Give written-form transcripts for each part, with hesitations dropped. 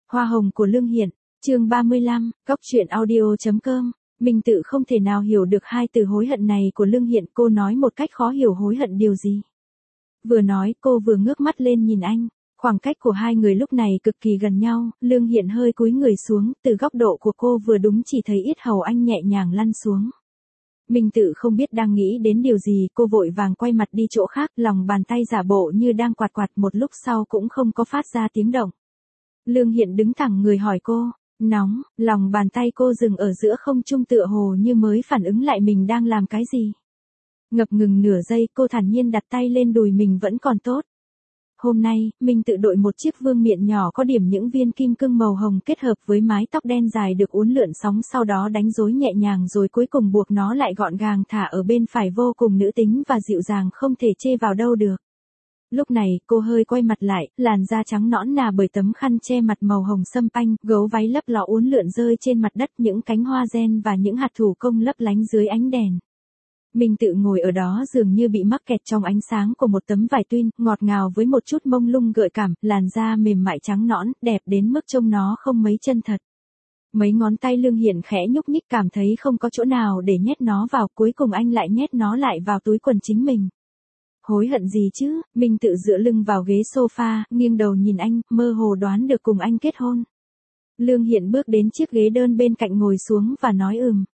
Hoa hồng của Lương Hiển, chương 35, Cóc truyện audio.com. Mình tự không thể nào hiểu được hai từ hối hận này của Lương Hiển, cô nói một cách khó hiểu hối hận điều gì. Vừa nói cô vừa ngước mắt lên nhìn anh, khoảng cách của hai người lúc này cực kỳ gần nhau, Lương Hiển hơi cúi người xuống, từ góc độ của cô vừa đúng chỉ thấy yết hầu anh nhẹ nhàng lăn xuống. Mình tự không biết đang nghĩ đến điều gì, cô vội vàng quay mặt đi chỗ khác, lòng bàn tay giả bộ như đang quạt quạt, một lúc sau cũng không có phát ra tiếng động. Lương Hiển đứng thẳng người hỏi cô, nóng, lòng bàn tay cô dừng ở giữa không trung tựa hồ như mới phản ứng lại mình đang làm cái gì. Ngập ngừng nửa giây cô thản nhiên đặt tay lên đùi mình vẫn còn tốt. Hôm nay, mình tự đội một chiếc vương miện nhỏ có điểm những viên kim cương màu hồng kết hợp với mái tóc đen dài được uốn lượn sóng, sau đó đánh rối nhẹ nhàng rồi cuối cùng buộc nó lại gọn gàng thả ở bên phải, vô cùng nữ tính và dịu dàng không thể chê vào đâu được. Lúc này, cô hơi quay mặt lại, làn da trắng nõn nà bởi tấm khăn che mặt màu hồng sâm panh, gấu váy lấp ló uốn lượn rơi trên mặt đất, những cánh hoa gen và những hạt thủ công lấp lánh dưới ánh đèn. Mình tự ngồi ở đó dường như bị mắc kẹt trong ánh sáng của một tấm vải tuyên, ngọt ngào với một chút mông lung gợi cảm, làn da mềm mại trắng nõn, đẹp đến mức trông nó không mấy chân thật. Mấy ngón tay Lương Hiển khẽ nhúc nhích, cảm thấy không có chỗ nào để nhét nó vào, cuối cùng anh lại nhét nó lại vào túi quần chính mình. Hối hận gì chứ, mình tự dựa lưng vào ghế sofa, nghiêng đầu nhìn anh, mơ hồ đoán được cùng anh kết hôn. Lương Hiển bước đến chiếc ghế đơn bên cạnh ngồi xuống và nói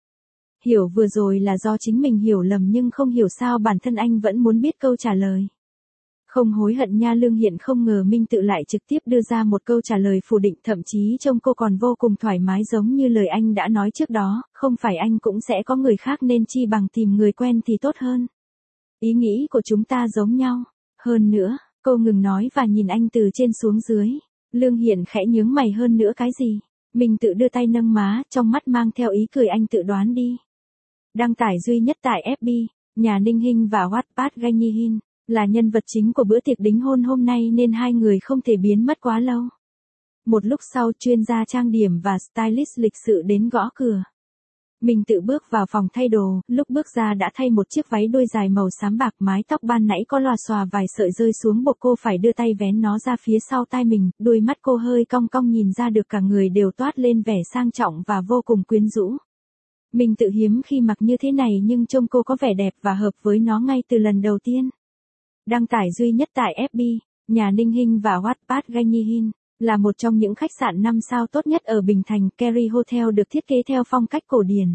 hiểu vừa rồi là do chính mình hiểu lầm, nhưng không hiểu sao bản thân anh vẫn muốn biết câu trả lời. Không hối hận nha. Lương Hiển không ngờ Minh tự lại trực tiếp đưa ra một câu trả lời phủ định, thậm chí trông cô còn vô cùng thoải mái, giống như lời anh đã nói trước đó, không phải anh cũng sẽ có người khác nên chi bằng tìm người quen thì tốt hơn. Ý nghĩ của chúng ta giống nhau. Hơn nữa, cô ngừng nói và nhìn anh từ trên xuống dưới. Lương Hiển khẽ nhướng mày, hơn nữa cái gì? Mình tự đưa tay nâng má, trong mắt mang theo ý cười, anh tự đoán đi. Đăng tải duy nhất tại FB, nhà Ninh Hinh và Wattpad. Ganyi Hin là nhân vật chính của bữa tiệc đính hôn hôm nay nên hai người không thể biến mất quá lâu. Một lúc sau, chuyên gia trang điểm và stylist lịch sự đến gõ cửa. Mình tự bước vào phòng thay đồ, lúc bước ra đã thay một chiếc váy đuôi dài màu xám bạc, mái tóc ban nãy có lòa xòa vài sợi rơi xuống buộc cô phải đưa tay vén nó ra phía sau tai mình, đôi mắt cô hơi cong cong, nhìn ra được cả người đều toát lên vẻ sang trọng và vô cùng quyến rũ. Mình tự hiếm khi mặc như thế này nhưng trông cô có vẻ đẹp và hợp với nó ngay từ lần đầu tiên. Đăng tải duy nhất tại FB, nhà Ninh Hinh và Wattpad. Ganyi Hin là một trong những khách sạn 5 sao tốt nhất ở Bình Thành. Kerry Hotel được thiết kế theo phong cách cổ điển.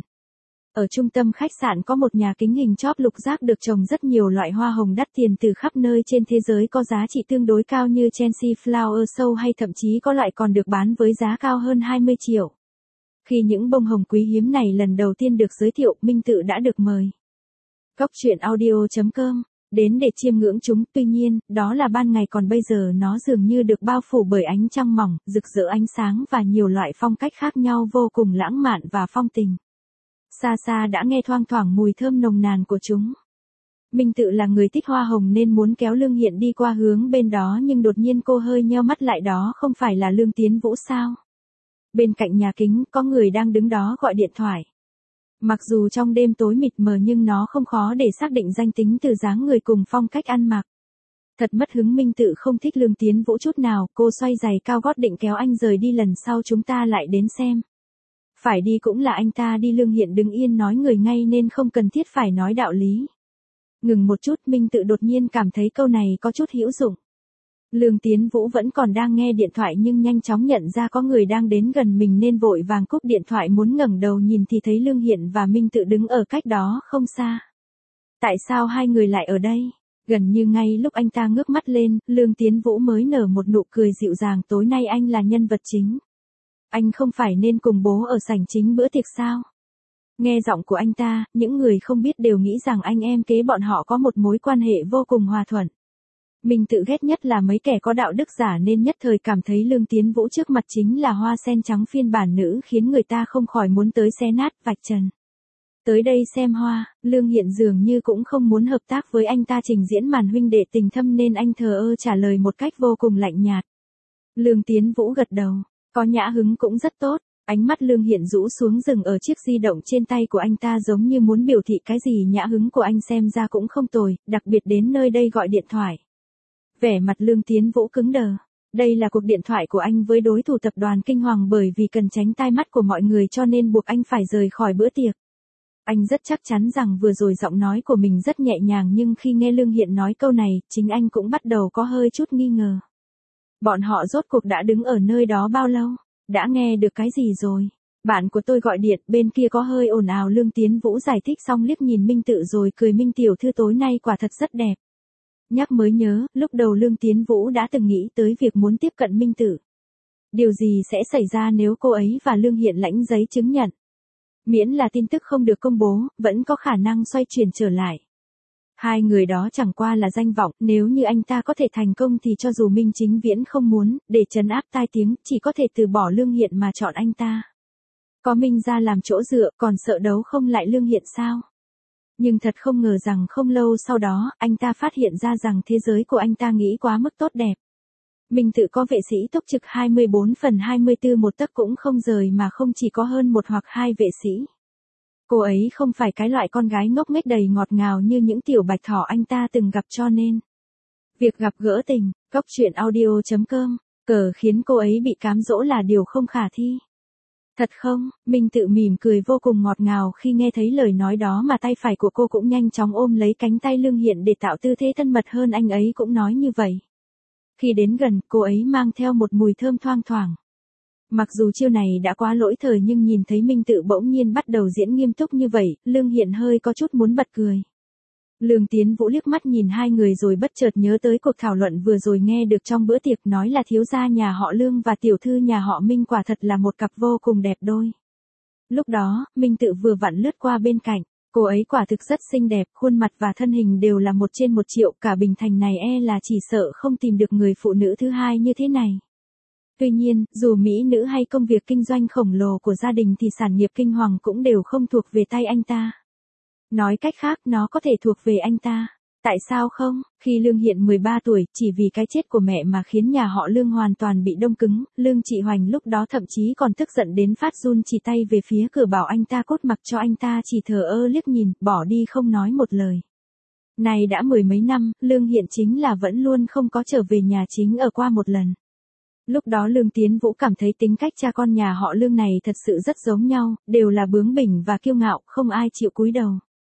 Ở trung tâm khách sạn có một nhà kính hình chóp lục giác được trồng rất nhiều loại hoa hồng đắt tiền từ khắp nơi trên thế giới có giá trị tương đối cao như Chelsea Flower Show, hay thậm chí có loại còn được bán với giá cao hơn 20 triệu. Khi những bông hồng quý hiếm này lần đầu tiên được giới thiệu, Minh tự đã được mời Cóc truyện audio.com đến để chiêm ngưỡng chúng, tuy nhiên, đó là ban ngày, còn bây giờ nó dường như được bao phủ bởi ánh trăng mỏng, rực rỡ ánh sáng và nhiều loại phong cách khác nhau vô cùng lãng mạn và phong tình. Xa xa đã nghe thoang thoảng mùi thơm nồng nàn của chúng. Minh tự là người thích hoa hồng nên muốn kéo Lương Hiển đi qua hướng bên đó, nhưng đột nhiên cô hơi nheo mắt lại, đó không phải là Lương Tiến Vũ sao? Bên cạnh nhà kính, có người đang đứng đó gọi điện thoại. Mặc dù trong đêm tối mịt mờ nhưng nó không khó để xác định danh tính từ dáng người cùng phong cách ăn mặc. Thật mất hứng, Minh tự không thích Lương Tiến Vũ chút nào, cô xoay giày cao gót định kéo anh rời đi, lần sau chúng ta lại đến xem. Phải đi cũng là anh ta đi. Lương Hiển đứng yên nói người ngay nên không cần thiết phải nói đạo lý. Ngừng một chút, Minh tự đột nhiên cảm thấy câu này có chút hữu dụng. Lương Tiến Vũ vẫn còn đang nghe điện thoại nhưng nhanh chóng nhận ra có người đang đến gần mình nên vội vàng cúp điện thoại, muốn ngẩng đầu nhìn thì thấy Lương Hiển và Minh tự đứng ở cách đó không xa. Tại sao hai người lại ở đây? Gần như ngay lúc anh ta ngước mắt lên, Lương Tiến Vũ mới nở một nụ cười dịu dàng, tối nay anh là nhân vật chính. Anh không phải nên cùng bố ở sảnh chính bữa tiệc sao? Nghe giọng của anh ta, những người không biết đều nghĩ rằng anh em kế bọn họ có một mối quan hệ vô cùng hòa thuận. Mình tự ghét nhất là mấy kẻ có đạo đức giả nên nhất thời cảm thấy Lương Tiến Vũ trước mặt chính là hoa sen trắng phiên bản nữ, khiến người ta không khỏi muốn tới xé nát, vạch trần. Tới đây xem hoa, Lương Hiển dường như cũng không muốn hợp tác với anh ta trình diễn màn huynh đệ tình thâm nên anh thờ ơ trả lời một cách vô cùng lạnh nhạt. Lương Tiến Vũ gật đầu, có nhã hứng cũng rất tốt. Ánh mắt Lương Hiển rũ xuống dừng ở chiếc di động trên tay của anh ta, giống như muốn biểu thị cái gì. Nhã hứng của anh xem ra cũng không tồi, đặc biệt đến nơi đây gọi điện thoại. Vẻ mặt Lương Tiến Vũ cứng đờ. Đây là cuộc điện thoại của anh với đối thủ tập đoàn Kinh Hoàng, bởi vì cần tránh tai mắt của mọi người cho nên buộc anh phải rời khỏi bữa tiệc. Anh rất chắc chắn rằng vừa rồi giọng nói của mình rất nhẹ nhàng, nhưng khi nghe Lương Hiện nói câu này, chính anh cũng bắt đầu có hơi chút nghi ngờ. Bọn họ rốt cuộc đã đứng ở nơi đó bao lâu? Đã nghe được cái gì rồi? Bạn của tôi gọi điện, bên kia có hơi ồn ào. Lương Tiến Vũ giải thích xong liếc nhìn Minh Tự rồi cười. Minh tiểu thư tối nay quả thật rất đẹp. Nhắc mới nhớ, lúc đầu Lương Tiến Vũ đã từng nghĩ tới việc muốn tiếp cận Minh Tự. Điều gì sẽ xảy ra nếu cô ấy và Lương Hiện lãnh giấy chứng nhận? Miễn là tin tức không được công bố, vẫn có khả năng xoay chuyển trở lại. Hai người đó chẳng qua là danh vọng, nếu như anh ta có thể thành công thì cho dù Minh Chính Viễn không muốn, để trấn áp tai tiếng, chỉ có thể từ bỏ Lương Hiện mà chọn anh ta. Có Minh ra làm chỗ dựa, còn sợ đấu không lại Lương Hiện sao? Nhưng thật không ngờ rằng không lâu sau đó, anh ta phát hiện ra rằng thế giới của anh ta nghĩ quá mức tốt đẹp. Minh Tự có vệ sĩ túc trực 24/24 một tấc cũng không rời, mà không chỉ có hơn một hoặc hai vệ sĩ. Cô ấy không phải cái loại con gái ngốc nghếch đầy ngọt ngào như những tiểu bạch thỏ anh ta từng gặp, cho nên việc gặp gỡ tình, cóc truyện audio.com, cờ khiến cô ấy bị cám dỗ là điều không khả thi. Thật không? Minh Tự mỉm cười vô cùng ngọt ngào khi nghe thấy lời nói đó, mà tay phải của cô cũng nhanh chóng ôm lấy cánh tay Lương Hiện để tạo tư thế thân mật hơn. Anh ấy cũng nói như vậy. Khi đến gần, cô ấy mang theo một mùi thơm thoang thoảng. Mặc dù chiêu này đã quá lỗi thời, nhưng nhìn thấy Minh Tự bỗng nhiên bắt đầu diễn nghiêm túc như vậy, Lương Hiện hơi có chút muốn bật cười. Lương Tiến Vũ liếc mắt nhìn hai người rồi bất chợt nhớ tới cuộc thảo luận vừa rồi nghe được trong bữa tiệc, nói là thiếu gia nhà họ Lương và tiểu thư nhà họ Minh quả thật là một cặp vô cùng đẹp đôi. Lúc đó, Minh Tự vừa vặn lướt qua bên cạnh, cô ấy quả thực rất xinh đẹp, khuôn mặt và thân hình đều là 1/1.000.000, cả Bình Thành này là chỉ sợ không tìm được người phụ nữ thứ hai như thế này. Tuy nhiên, dù mỹ nữ hay công việc kinh doanh khổng lồ của gia đình thì sản nghiệp Kinh Hoàng cũng đều không thuộc về tay anh ta. Nói cách khác, nó có thể thuộc về anh ta. Tại sao không? Khi Lương Hiện 13 tuổi, chỉ vì cái chết của mẹ mà khiến nhà họ Lương hoàn toàn bị đông cứng, Lương Trị Hoành lúc đó thậm chí còn tức giận đến phát run chỉ tay về phía cửa bảo anh ta cút, mặc cho anh ta chỉ thờ ơ liếc nhìn, bỏ đi không nói một lời. Này đã 10 mấy năm, Lương Hiện chính là vẫn luôn không có trở về nhà chính ở qua một lần. Lúc đó Lương Tiến Vũ cảm thấy tính cách cha con nhà họ Lương này thật sự rất giống nhau, đều là bướng bỉnh và kiêu ngạo, không ai chịu cúi đầu.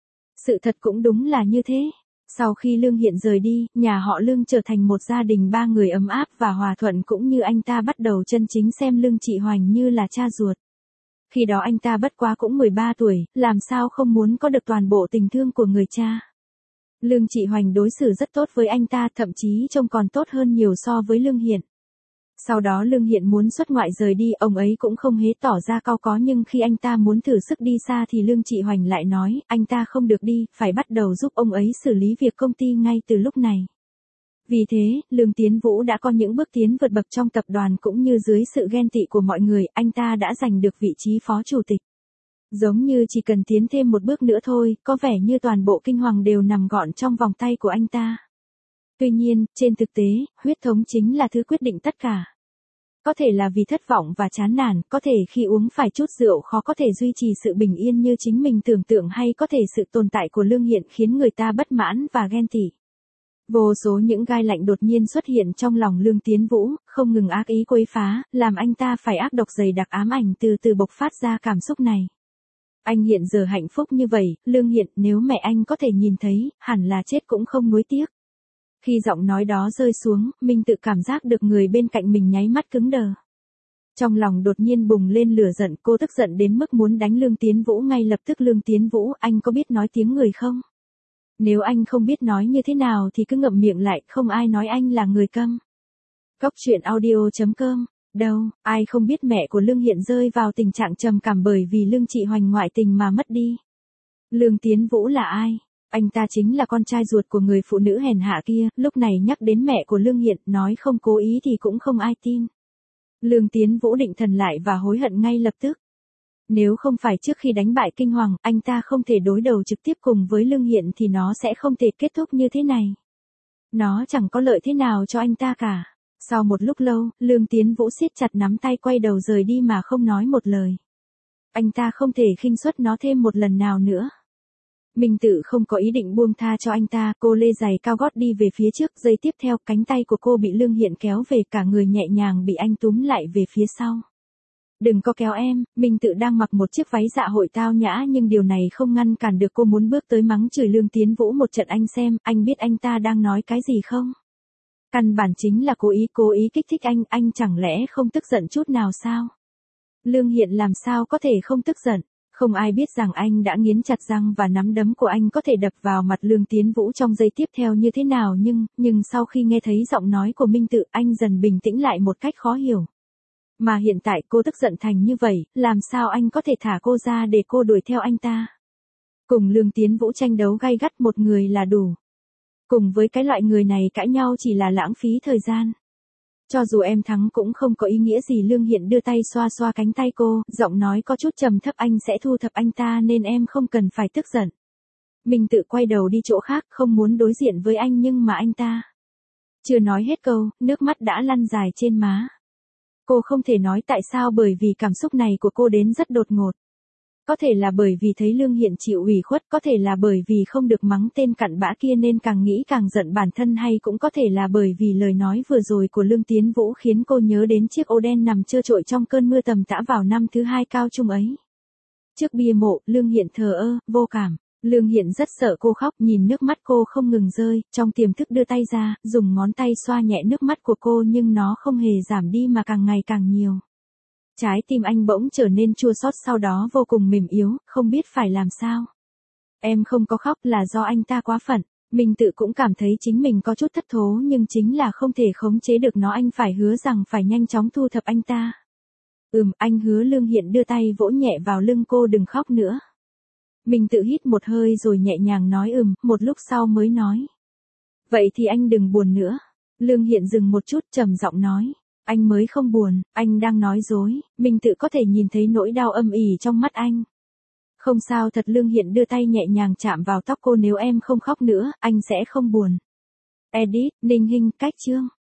Sự thật cũng đúng là như thế. Sau khi Lương Hiện rời đi, nhà họ Lương trở thành một gia đình 3 người ấm áp và hòa thuận, cũng như anh ta bắt đầu chân chính xem Lương Trị Hoành như là cha ruột. Khi đó anh ta bất quá cũng 13 tuổi, làm sao không muốn có được toàn bộ tình thương của người cha. Lương Trị Hoành đối xử rất tốt với anh ta, thậm chí trông còn tốt hơn nhiều so với Lương Hiện. Sau đó Lương Hiện muốn xuất ngoại rời đi, ông ấy cũng không hề tỏ ra cau có, nhưng khi anh ta muốn thử sức đi xa thì Lương Trị Hoành lại nói, anh ta không được đi, phải bắt đầu giúp ông ấy xử lý việc công ty ngay từ lúc này. Vì thế, Lương Tiến Vũ đã có những bước tiến vượt bậc trong tập đoàn, cũng như dưới sự ghen tị của mọi người, anh ta đã giành được vị trí phó chủ tịch. Giống như chỉ cần tiến thêm một bước nữa thôi, có vẻ như toàn bộ Kinh Hoàng đều nằm gọn trong vòng tay của anh ta. Tuy nhiên, trên thực tế, huyết thống chính là thứ quyết định tất cả. Có thể là vì thất vọng và chán nản, có thể khi uống phải chút rượu khó có thể duy trì sự bình yên như chính mình tưởng tượng, hay có thể sự tồn tại của Lương Hiện khiến người ta bất mãn và ghen tị. Vô số những gai lạnh đột nhiên xuất hiện trong lòng Lương Tiến Vũ, không ngừng ác ý quấy phá, làm anh ta phải ác độc dày đặc ám ảnh từ từ bộc phát ra cảm xúc này. Anh hiện giờ hạnh phúc như vậy, Lương Hiện, nếu mẹ anh có thể nhìn thấy, hẳn là chết cũng không nuối tiếc. Khi giọng nói đó rơi xuống, Minh Tự cảm giác được người bên cạnh mình nháy mắt cứng đờ. Trong lòng đột nhiên bùng lên lửa giận, cô tức giận đến mức muốn đánh Lương Tiến Vũ ngay lập tức. Lương Tiến Vũ, anh có biết nói tiếng người không? Nếu anh không biết nói như thế nào thì cứ ngậm miệng lại, không ai nói anh là người câm. Cóc truyện audio.com. Đâu, ai không biết mẹ của Lương Hiện rơi vào tình trạng trầm cảm bởi vì Lương Trị Hoành ngoại tình mà mất đi. Lương Tiến Vũ là ai? Anh ta chính là con trai ruột của người phụ nữ hèn hạ kia. Lúc này nhắc đến mẹ của Lương Hiện, nói không cố ý thì cũng không ai tin. Lương Tiến Vũ định thần lại và hối hận ngay lập tức. Nếu không phải trước khi đánh bại Kinh Hoàng, anh ta không thể đối đầu trực tiếp cùng với Lương Hiện thì nó sẽ không thể kết thúc như thế này. Nó chẳng có lợi thế nào cho anh ta cả. Sau một lúc lâu, Lương Tiến Vũ siết chặt nắm tay quay đầu rời đi mà không nói một lời. Anh ta không thể khinh suất nó thêm một lần nào nữa. Minh Tự không có ý định buông tha cho anh ta, cô lê giày cao gót đi về phía trước, giây tiếp theo cánh tay của cô bị Lương Hiện kéo về, cả người nhẹ nhàng bị anh túm lại về phía sau. Đừng có kéo em. Minh Tự đang mặc một chiếc váy dạ hội tao nhã nhưng điều này không ngăn cản được cô muốn bước tới mắng chửi Lương Tiến Vũ một trận. Anh xem, anh biết anh ta đang nói cái gì không? Căn bản chính là cố ý kích thích anh chẳng lẽ không tức giận chút nào sao? Lương Hiện làm sao có thể không tức giận? Không ai biết rằng anh đã nghiến chặt răng và nắm đấm của anh có thể đập vào mặt Lương Tiến Vũ trong giây tiếp theo như thế nào, nhưng sau khi nghe thấy giọng nói của Minh Tự, anh dần bình tĩnh lại một cách khó hiểu. Mà hiện tại cô tức giận thành như vậy, làm sao anh có thể thả cô ra để cô đuổi theo anh ta? Cùng Lương Tiến Vũ tranh đấu gay gắt một người là đủ. Cùng với cái loại người này cãi nhau chỉ là lãng phí thời gian. Cho dù em thắng cũng không có ý nghĩa gì. Lương Hiện đưa tay xoa xoa cánh tay cô, giọng nói có chút trầm thấp, anh sẽ thu thập anh ta nên em không cần phải tức giận. Minh Tự quay đầu đi chỗ khác, không muốn đối diện với anh nhưng mà anh ta. Chưa nói hết câu, nước mắt đã lăn dài trên má. Cô không thể nói tại sao bởi vì cảm xúc này của cô đến rất đột ngột. Có thể là bởi vì thấy Lương Hiện chịu ủy khuất, có thể là bởi vì không được mắng tên cặn bã kia nên càng nghĩ càng giận bản thân, hay cũng có thể là bởi vì lời nói vừa rồi của Lương Tiến Vũ khiến cô nhớ đến chiếc ô đen nằm trơ trội trong cơn mưa tầm tã vào năm thứ 2 cao trung ấy. Trước bia mộ, Lương Hiện thờ ơ, vô cảm. Lương Hiện rất sợ cô khóc, nhìn nước mắt cô không ngừng rơi, trong tiềm thức đưa tay ra, dùng ngón tay xoa nhẹ nước mắt của cô nhưng nó không hề giảm đi mà càng ngày càng nhiều. Trái tim anh bỗng trở nên chua xót, sau đó vô cùng mềm yếu, không biết phải làm sao. Em không có khóc là do anh ta quá phận. Minh Tự cũng cảm thấy chính mình có chút thất thố nhưng chính là không thể khống chế được nó. Anh phải hứa rằng phải nhanh chóng thu thập anh ta. Anh hứa. Lương Hiện đưa tay vỗ nhẹ vào lưng cô, đừng khóc nữa. Minh Tự hít một hơi rồi nhẹ nhàng nói một lúc sau mới nói. Vậy thì anh đừng buồn nữa. Lương Hiện dừng một chút, trầm giọng nói. Anh mới không buồn, anh đang nói dối. Minh Tự có thể nhìn thấy nỗi đau âm ỉ trong mắt anh. Không sao thật. Lương Hiện đưa tay nhẹ nhàng chạm vào tóc cô, nếu em không khóc nữa, anh sẽ không buồn. Edit, Ninh Hinh, cách chương.